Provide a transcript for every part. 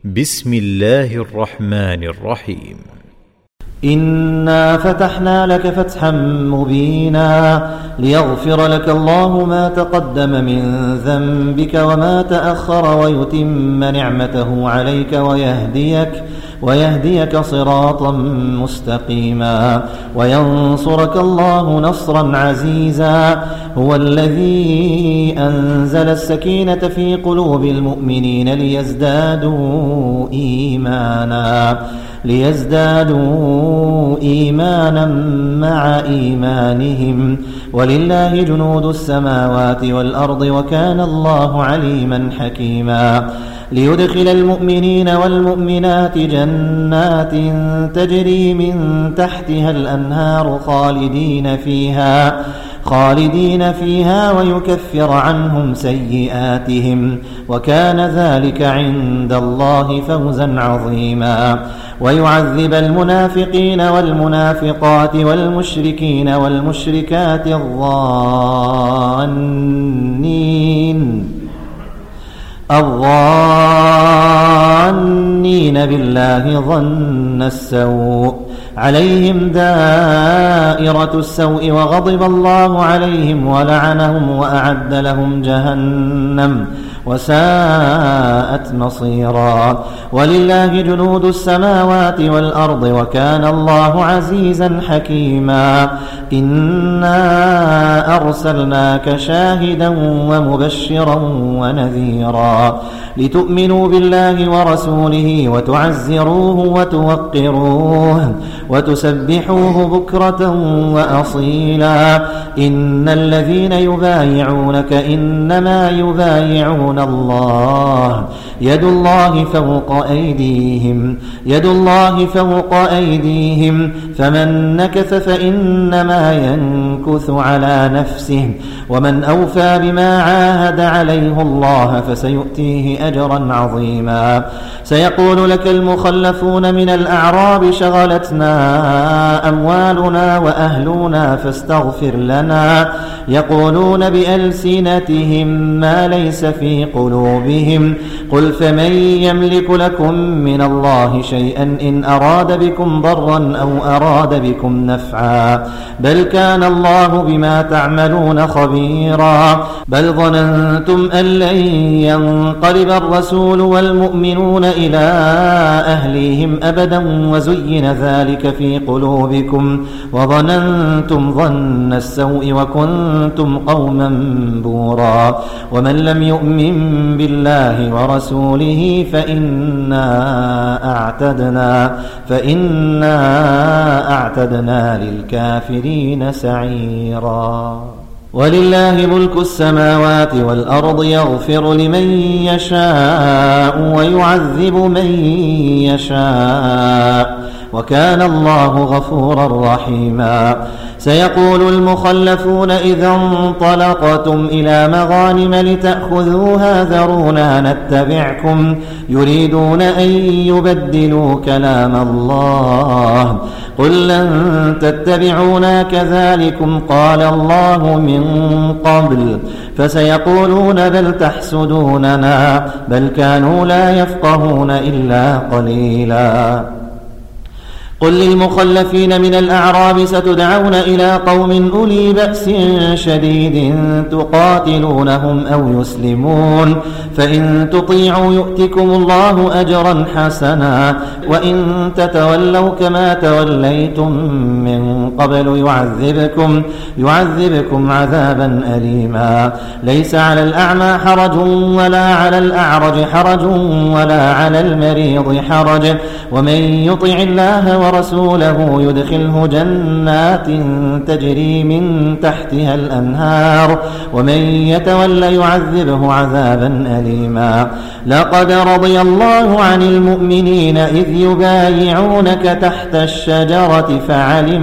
بسم الله الرحمن الرحيم. إنا فتحنا لك فتحا مبينا ليغفر لك الله ما تقدم من ذنبك وما تأخر ويتم نعمته عليك ويهديك صراطا مستقيما وينصرك الله نصرا عزيزا. هو الذي أنزل السكينة في قلوب المؤمنين ليزدادوا إيمانا مع إيمانهم ولله جنود السماوات والأرض وكان الله عليما حكيما. ليدخل المؤمنين والمؤمنات جنات تجري من تحتها الأنهار خالدين فيها ويكفر عنهم سيئاتهم وكان ذلك عند الله فوزا عظيما. ويعذب المنافقين والمنافقات والمشركين والمشركات الظانين بالله ظن السوء عليهم دائرة السوء وغضب الله عليهم ولعنهم وأعد لهم جهنم وساءت مصيرا. ولله جنود السماوات والأرض وكان الله عزيزا حكيما. إنا أرسلناك شاهدا ومبشرا ونذيرا لتؤمنوا بالله ورسوله وتعزروه وتوقروه وتسبحوه بكرة وأصيلا. إن الذين يبايعونك إنما يبايعون الله يد الله فوق أيديهم فمن نكث فإنما ينكث على نفسه ومن أوفى بما عاهد عليه الله فسيؤتيه أجرا عظيما. سيقول لك المخلفون من الأعراب شغلتنا أموالنا وأهلنا فاستغفر لنا يقولون بألسنتهم ما ليس في قلوبهم قل فمن يملك لكم من الله شيئا إن أراد بكم ضرا أو أراد بكم نفعا بل كان الله بما تعملون خبيرا. بل ظننتم أن لن ينقلب الرسول والمؤمنون إلى أهليهم أبدا وزين ذلك في قلوبكم وظننتم ظن السوء وكنتم قوما بورا. ومن لم يؤمن بالله ورسوله فإنا أعتدنا للكافرين سعيرا. ولله ملك السماوات والأرض يغفر لمن يشاء ويعذب من يشاء وكان الله غفورا رحيما. سيقول المخلفون إذا انطلقتم إلى مغانم لتأخذوها ذرونا نتبعكم يريدون أن يبدلوا كلام الله قل لن تتبعونا كذلكم قال الله من قبل فسيقولون بل تحسدوننا بل كانوا لا يفقهون إلا قليلا. قل للمخلفين من الأعراب ستدعون إلى قوم أولي بأس شديد تقاتلونهم أو يسلمون فإن تطيعوا يؤتكم الله أجرا حسنا وإن تتولوا كما توليتم من قبل يعذبكم عذابا أليما. ليس على الأعمى حرج ولا على الأعرج حرج ولا على المريض حرج ومن يطع الله ورسوله يدخله جنات تجري من تحتها الأنهار ومن يتولى يعذبه عذابا أليما. لقد رضي الله عن المؤمنين إذ يبايعونك تحت الشجرة فعلم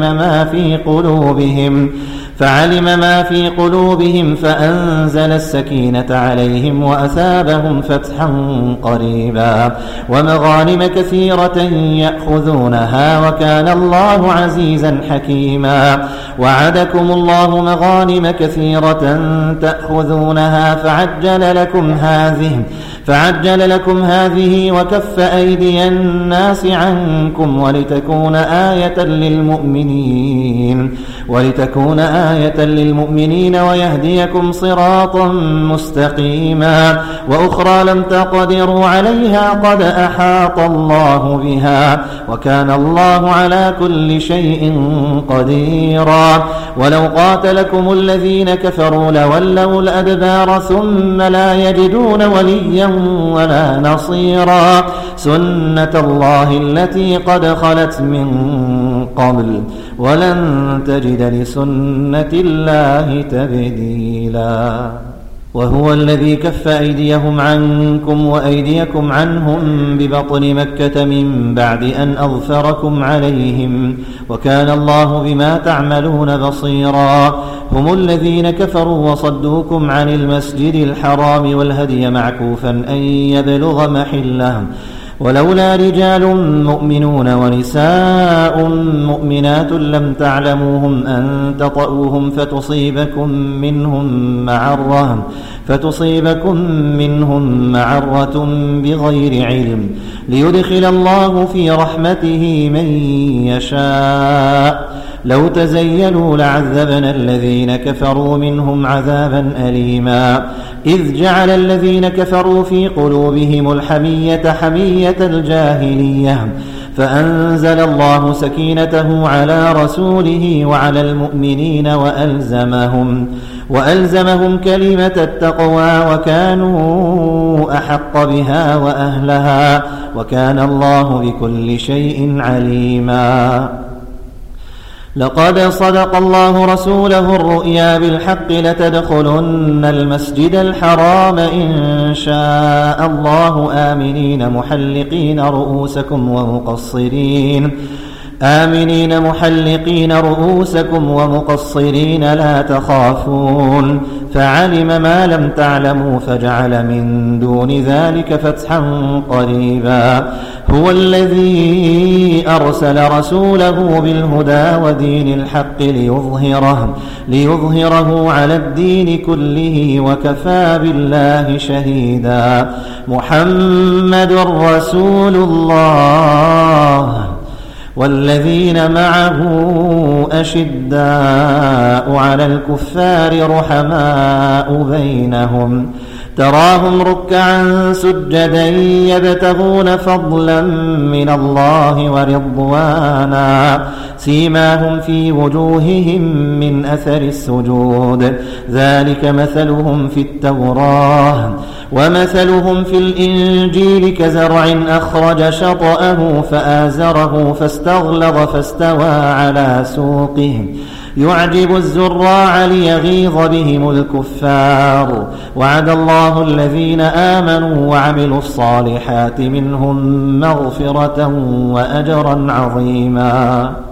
ما في قلوبهم فأنزل السكينة عليهم وأثابهم فتحا قريبا ومغانم كثيرة يأخذونها وكان الله عزيزا حكيما. وعدكم الله مغانم كثيرة تأخذونها فعجل لكم هذه وكف أيدي الناس عنكم ولتكون آية للمؤمنين ويهديكم صراطا مستقيما وأخرى لم تقدروا عليها قد أحاط الله بها وكان الله على كل شيء قديرا ولو قاتلكم الذين كفروا لولوا الأدبار ثم لا يجدون وليا ولا نصيرا سنة الله التي قد خلت من قبل ولن تجد لسنة الله تبديلا وهو الذي كف أيديهم عنكم وأيديكم عنهم ببطن مكة من بعد أن أظفركم عليهم وكان الله بما تعملون بصيرا هم الذين كفروا وصدوكم عن المسجد الحرام والهدي معكوفا أن يبلغ محله ولولا رجال مؤمنون ونساء مؤمنات لم تعلموهم أن تطؤوهم فتصيبكم منهم معرة بغير علم ليدخل الله في رحمته من يشاء لو تزيلوا لعذبنا الذين كفروا منهم عذابا أليما إذ جعل الذين كفروا في قلوبهم الحمية حمية الجاهلية فأنزل الله سكينته على رسوله وعلى المؤمنين وألزمهم كلمة التقوى وكانوا أحق بها وأهلها وكان الله بكل شيء عليما لقد صدق الله رسوله الرؤيا بالحق لتدخلن المسجد الحرام إن شاء الله آمنين محلقين رؤوسكم ومقصرين لا تخافون فعلم ما لم تعلموا فجعل من دون ذلك فتحا قريبا هو الذي أرسل رسوله بالهدى ودين الحق ليظهره على الدين كله وكفى بالله شهيدا محمد رسول الله والذين معه أشداء على الكفار رحماء بينهم تراهم ركعا سجدا يبتغون فضلا من الله ورضوانا سيماهم في وجوههم من أثر السجود ذلك مثلهم في التوراة ومثلهم في الإنجيل كزرع أخرج شطأه فآزره فاستغلظ فاستوى على سوقه يعجب الزراع ليغيظ بهم الكفار وعد الله الذين آمنوا وعملوا الصالحات منهم مغفرة وأجرا عظيما